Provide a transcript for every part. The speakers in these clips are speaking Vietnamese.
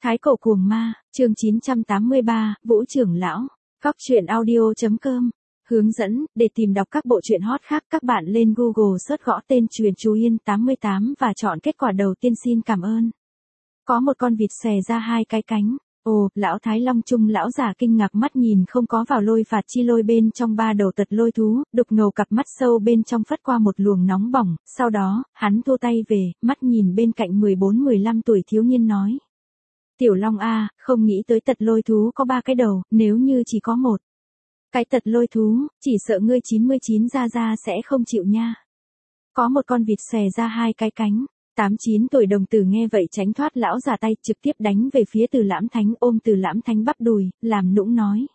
Thái cổ cuồng ma, chương 983, Vũ trưởng lão, Góc truyện audio.com. Hướng dẫn, để tìm đọc các bộ truyện hot khác các bạn lên Google search gõ tên Truyện Chú Yên 88 và chọn kết quả đầu tiên xin cảm ơn. Có một con vịt xòe ra hai cái cánh. Ồ, lão Thái Long Trung lão giả kinh ngạc mắt nhìn không có vào lôi phạt chi lôi bên trong ba đầu tật lôi thú, đục ngầu cặp mắt sâu bên trong phất qua một luồng nóng bỏng, sau đó, hắn thua tay về, mắt nhìn bên cạnh 14-15 tuổi thiếu niên nói. Tiểu Long a, không nghĩ tới tật lôi thú có ba cái đầu, nếu như chỉ có một cái tật lôi thú, chỉ sợ ngươi 99 ra sẽ không chịu nha. Có một con vịt xòe ra hai cái cánh. 8-9 tuổi đồng tử nghe vậy tránh thoát lão già tay trực tiếp đánh về phía Từ Lãm Thánh, ôm Từ Lãm Thánh bắp đùi, làm nũng nói.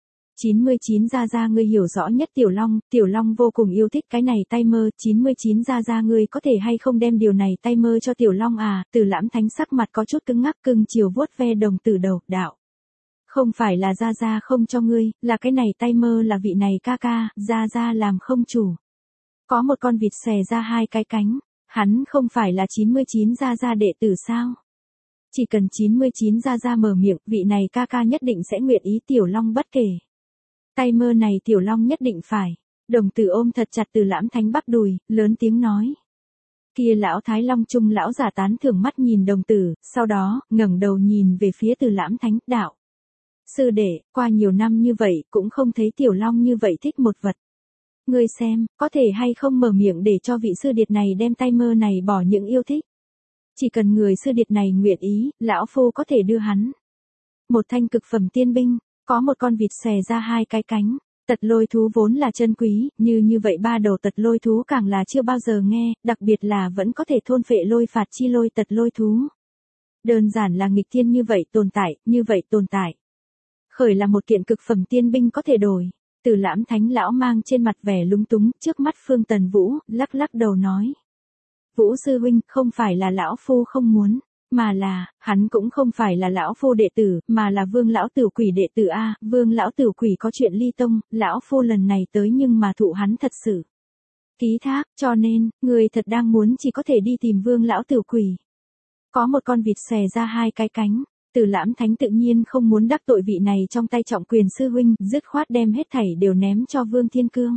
99 ra ngươi hiểu rõ nhất Tiểu Long vô cùng yêu thích cái này tay mơ, 99 ra ngươi có thể hay không đem điều này tay mơ cho Tiểu Long à, Từ Lãm Thánh sắc mặt có chút cứng ngắc cưng chiều vuốt ve đồng tử đầu, đạo. Không phải là ra không cho ngươi, là cái này tay mơ là vị này ca ca, ra làm không chủ. Có một con vịt xòe ra hai cái cánh. Hắn không phải là 99 ra đệ tử sao? Chỉ cần 99 ra mở miệng, vị này ca ca nhất định sẽ nguyện ý Tiểu Long bất kể. Tay mơ này Tiểu Long nhất định phải. Đồng tử ôm thật chặt Từ Lãm Thánh bắp đùi, lớn tiếng nói. Kia lão Thái Long Trung lão giả tán thưởng mắt nhìn đồng tử, sau đó, ngẩng đầu nhìn về phía Từ Lãm Thánh, đạo. Sư đệ, qua nhiều năm như vậy, cũng không thấy Tiểu Long như vậy thích một vật. Ngươi xem, có thể hay không mở miệng để cho vị sư điệt này đem tay mơ này bỏ những yêu thích. Chỉ cần người sư điệt này nguyện ý, lão phu có thể đưa hắn. Một thanh cực phẩm tiên binh, có một con vịt xòe ra hai cái cánh. Tật lôi thú vốn là chân quý, như vậy ba đầu tật lôi thú càng là chưa bao giờ nghe, đặc biệt là vẫn có thể thôn phệ lôi phạt chi lôi tật lôi thú. Đơn giản là nghịch thiên như vậy tồn tại. Khởi là một kiện cực phẩm tiên binh có thể đổi. Từ Lãm Thánh lão mang trên mặt vẻ lúng túng, trước mắt Phương Tần Vũ, lắc đầu nói. Vũ sư huynh, không phải là lão phu không muốn, mà là, hắn cũng không phải là lão phu đệ tử, mà là Vương lão tử quỷ đệ tử a, Vương lão tử quỷ có chuyện ly tông, lão phu lần này tới nhưng mà thụ hắn thật sự ký thác, cho nên, người thật đang muốn chỉ có thể đi tìm Vương lão tử quỷ. Có một con vịt xòe ra hai cái cánh. Từ Lãm Thánh tự nhiên không muốn đắc tội vị này trong tay trọng quyền sư huynh, dứt khoát đem hết thảy đều ném cho Vương Thiên Cương.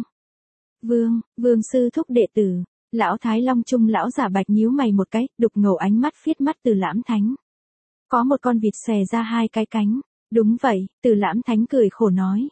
Vương sư thúc đệ tử, lão Thái Long Trung lão giả bạch nhíu mày một cái, đục ngầu ánh mắt phiết mắt Từ Lãm Thánh. Có một con vịt xòe ra hai cái cánh. Đúng vậy, Từ Lãm Thánh cười khổ nói.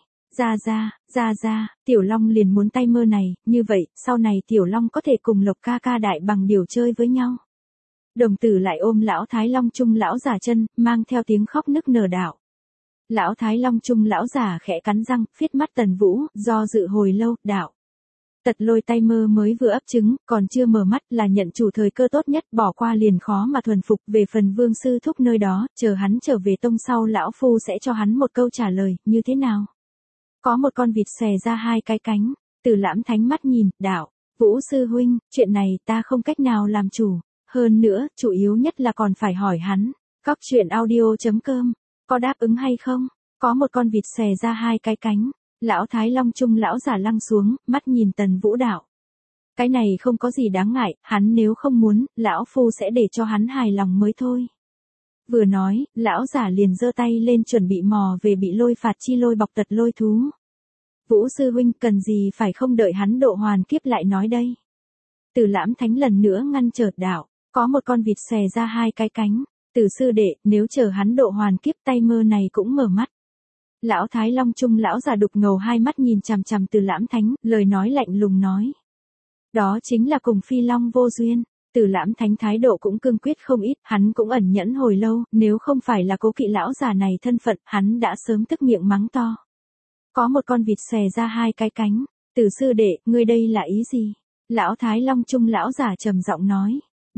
Ra, Tiểu Long liền muốn tay mơ này, như vậy, sau này Tiểu Long có thể cùng Lộc ca ca đại bằng điều chơi với nhau. Đồng tử lại ôm lão Thái Long Trung lão giả chân, mang theo tiếng khóc nức nở đạo. Lão Thái Long Trung lão giả khẽ cắn răng, phiết mắt Tần Vũ, do dự hồi lâu, đạo. Tật lôi tay mơ mới vừa ấp trứng, còn chưa mở mắt là nhận chủ thời cơ tốt nhất, bỏ qua liền khó mà thuần phục, về phần Vương sư thúc nơi đó, chờ hắn trở về tông sau lão phu sẽ cho hắn một câu trả lời, như thế nào? Có một con vịt xòe ra hai cái cánh, Từ Lãm Thánh mắt nhìn, đạo. Vũ sư huynh, chuyện này ta không cách nào làm chủ. Hơn nữa, chủ yếu nhất là còn phải hỏi hắn. Góc truyện audio.com. Có đáp ứng hay không? Có một con vịt xòe ra hai cái cánh. Lão Thái Long Trung lão giả lăng xuống, mắt nhìn Tần Vũ đạo. Cái này không có gì đáng ngại, hắn nếu không muốn, lão phu sẽ để cho hắn hài lòng mới thôi. Vừa nói, lão giả liền giơ tay lên chuẩn bị mò về bị lôi phạt chi lôi bọc tật lôi thú. Vũ sư huynh cần gì phải không đợi hắn độ hoàn kiếp lại nói đây. Từ Lãm Thánh lần nữa ngăn trở đạo. Có một con vịt xòe ra hai cái cánh. Từ sư đệ, nếu chờ hắn độ hoàn kiếp tay mơ này cũng mở mắt. Lão Thái Long Trung lão giả đục ngầu hai mắt nhìn chằm chằm Từ Lãm Thánh, lời nói lạnh lùng nói. Đó chính là cùng Phi Long vô duyên. Từ Lãm Thánh thái độ cũng cương quyết không ít, hắn cũng ẩn nhẫn hồi lâu, nếu không phải là cố kỵ lão già này thân phận, hắn đã sớm tức miệng mắng to. Có một con vịt xòe ra hai cái cánh. Từ sư đệ, ngươi đây là ý gì? Lão Thái Long Trung lão giả trầm giọng nói.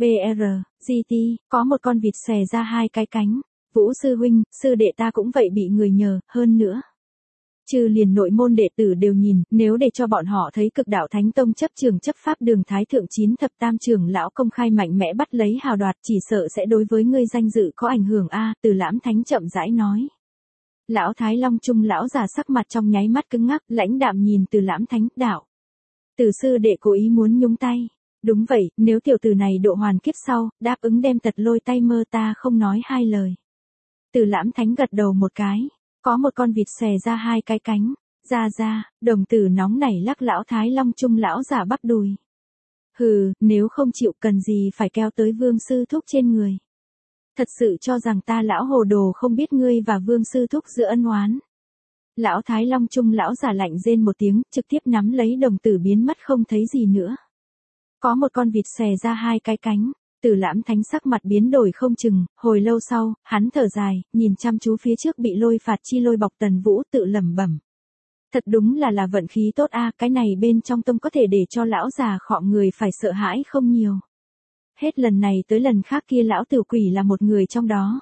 GT, có một con vịt xòe ra hai cái cánh. Vũ sư huynh, sư đệ ta cũng vậy bị người nhờ, hơn nữa. Trừ liền nội môn đệ tử đều nhìn, nếu để cho bọn họ thấy Cực Đạo Thánh Tông chấp trường chấp pháp đường Thái Thượng 9 thập tam trưởng lão công khai mạnh mẽ bắt lấy hào đoạt, chỉ sợ sẽ đối với ngươi danh dự có ảnh hưởng a. Từ Lãm Thánh chậm rãi nói. Lão Thái Long Trung lão giả sắc mặt trong nháy mắt cứng ngắc, lãnh đạm nhìn Từ Lãm Thánh, đạo. Từ sư đệ cố ý muốn nhúng tay. Đúng vậy, nếu tiểu tử này độ hoàn kiếp sau, đáp ứng đem tật lôi tay mơ ta không nói hai lời. Từ Lãm Thánh gật đầu một cái. Có một con vịt xòe ra hai cái cánh. Ra, đồng tử nóng nảy lắc lão Thái Long Trung lão giả bắp đùi. Hừ, nếu không chịu cần gì phải kéo tới Vương Sư Thúc trên người. Thật sự cho rằng ta lão hồ đồ không biết ngươi và Vương Sư Thúc giữa ân oán. Lão Thái Long Trung lão giả lạnh rên một tiếng, trực tiếp nắm lấy đồng tử biến mất không thấy gì nữa. Có một con vịt xòe ra hai cái cánh. Từ Lãm Thánh sắc mặt biến đổi không chừng, hồi lâu sau, hắn thở dài, nhìn chăm chú phía trước bị lôi phạt chi lôi bọc Tần Vũ tự lẩm bẩm. Thật đúng là vận khí tốt a, cái này bên trong tông có thể để cho lão già khọm người phải sợ hãi không nhiều. Hết lần này tới lần khác kia lão tử quỷ là một người trong đó.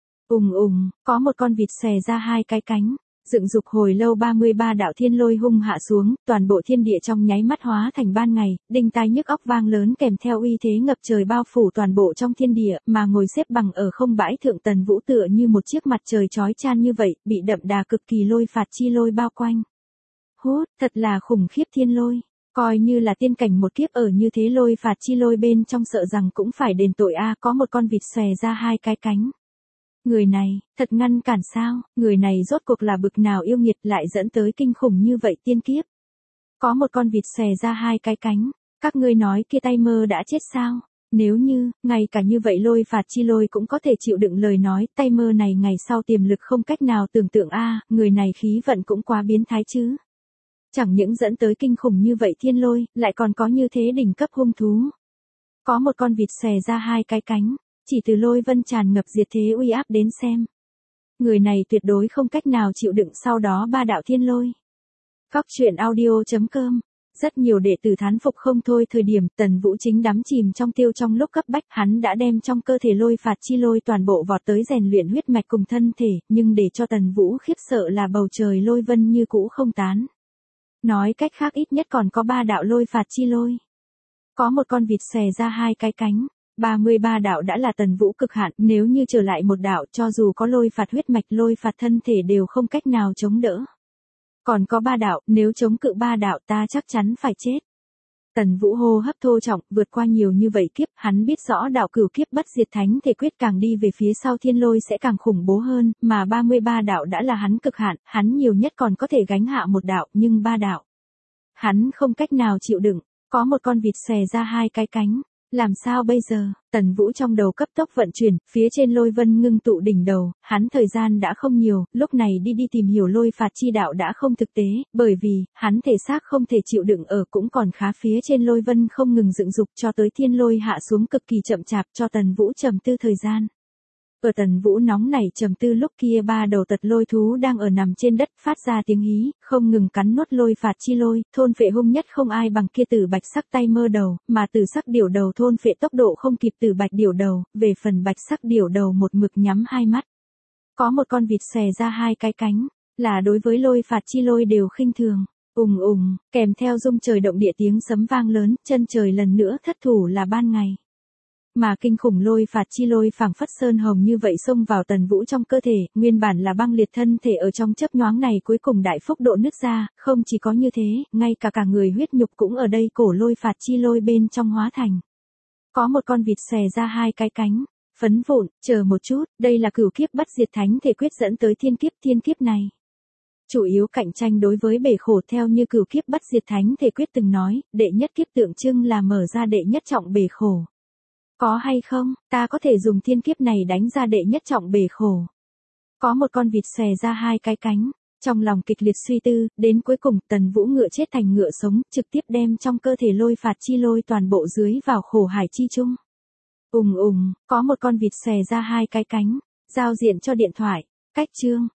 Có một con vịt xòe ra hai cái cánh. Dựng dục hồi lâu 33 đạo thiên lôi hung hạ xuống, toàn bộ thiên địa trong nháy mắt hóa thành ban ngày, đinh tai nhức óc vang lớn kèm theo uy thế ngập trời bao phủ toàn bộ trong thiên địa, mà ngồi xếp bằng ở không bãi thượng Tần Vũ tựa như một chiếc mặt trời chói chan như vậy, bị đậm đà cực kỳ lôi phạt chi lôi bao quanh. Hút, thật là khủng khiếp thiên lôi, coi như là tiên cảnh một kiếp ở như thế lôi phạt chi lôi bên trong sợ rằng cũng phải đền tội a. Có một con vịt xòe ra hai cái cánh. Người này, thật ngăn cản sao, người này rốt cuộc là bực nào yêu nghiệt lại dẫn tới kinh khủng như vậy tiên kiếp. Có một con vịt xòe ra hai cái cánh, các ngươi nói kia tay mơ đã chết sao, nếu như, ngay cả như vậy lôi phạt chi lôi cũng có thể chịu đựng lời nói, tay mơ này ngày sau tiềm lực không cách nào tưởng tượng a, người này khí vận cũng quá biến thái chứ. Chẳng những dẫn tới kinh khủng như vậy thiên lôi, lại còn có như thế đỉnh cấp hung thú. Có một con vịt xòe ra hai cái cánh. Chỉ từ lôi vân tràn ngập diệt thế uy áp đến xem. Người này tuyệt đối không cách nào chịu đựng sau đó ba đạo thiên lôi. Góc truyện audio.com. Rất nhiều đệ tử thán phục không thôi. Thời điểm Tần Vũ chính đắm chìm trong tiêu trong lúc cấp bách, hắn đã đem trong cơ thể lôi phạt chi lôi toàn bộ vọt tới rèn luyện huyết mạch cùng thân thể, nhưng để cho Tần Vũ khiếp sợ là bầu trời lôi vân như cũ không tán. Nói cách khác ít nhất còn có 3 đạo lôi phạt chi lôi. Có một con vịt xòe ra hai cái cánh. 33 đạo đã là Tần Vũ cực hạn, nếu như trở lại một đạo cho dù có lôi phạt huyết mạch lôi phạt thân thể đều không cách nào chống đỡ. Còn có 3 đạo, nếu chống cự 3 đạo ta chắc chắn phải chết. Tần Vũ hô hấp thô trọng, vượt qua nhiều như vậy kiếp, hắn biết rõ đạo cửu kiếp bất diệt thánh thể quyết càng đi về phía sau thiên lôi sẽ càng khủng bố hơn, mà 33 đạo đã là hắn cực hạn, hắn nhiều nhất còn có thể gánh hạ một đạo, nhưng 3 đạo. Hắn không cách nào chịu đựng, có một con vịt xòe ra hai cái cánh. Làm sao bây giờ, Tần Vũ trong đầu cấp tốc vận chuyển, phía trên lôi vân ngưng tụ đỉnh đầu, hắn thời gian đã không nhiều, lúc này đi tìm hiểu lôi phạt chi đạo đã không thực tế, bởi vì, hắn thể xác không thể chịu đựng ở cũng còn khá phía trên lôi vân không ngừng dựng dục cho tới thiên lôi hạ xuống cực kỳ chậm chạp cho Tần Vũ trầm tư thời gian. Ở Tần Vũ nóng nảy trầm tư lúc kia 3 đầu tật lôi thú đang ở nằm trên đất phát ra tiếng hí, không ngừng cắn nuốt lôi phạt chi lôi, thôn phệ hung nhất không ai bằng kia Tử Bạch sắc tay mơ đầu, mà Tử sắc điểu đầu thôn phệ tốc độ không kịp Tử Bạch điểu đầu, về phần Bạch sắc điểu đầu một mực nhắm hai mắt. Có một con vịt xòe ra hai cái cánh, là đối với lôi phạt chi lôi đều khinh thường. Kèm theo rung trời động địa tiếng sấm vang lớn, chân trời lần nữa thất thủ là ban ngày. Mà kinh khủng lôi phạt chi lôi phảng phất sơn hồng như vậy xông vào Tần Vũ trong cơ thể, nguyên bản là băng liệt thân thể ở trong chớp nhoáng này cuối cùng đại phúc độ nứt ra, không chỉ có như thế, ngay cả người huyết nhục cũng ở đây cổ lôi phạt chi lôi bên trong hóa thành. Có một con vịt xòe ra hai cái cánh, phấn vụn, chờ một chút, đây là cửu kiếp bất diệt thánh thể quyết dẫn tới thiên kiếp này. Chủ yếu cạnh tranh đối với bể khổ theo như cửu kiếp bất diệt thánh thể quyết từng nói, đệ nhất kiếp tượng trưng là mở ra đệ nhất trọng bể khổ. Có hay không, ta có thể dùng thiên kiếp này đánh ra đệ nhất trọng bể khổ. Có một con vịt xòe ra hai cái cánh, trong lòng kịch liệt suy tư, đến cuối cùng Tần Vũ ngựa chết thành ngựa sống, trực tiếp đem trong cơ thể lôi phạt chi lôi toàn bộ dưới vào khổ hải chi chung. Có một con vịt xòe ra hai cái cánh, giao diện cho điện thoại, cách chương.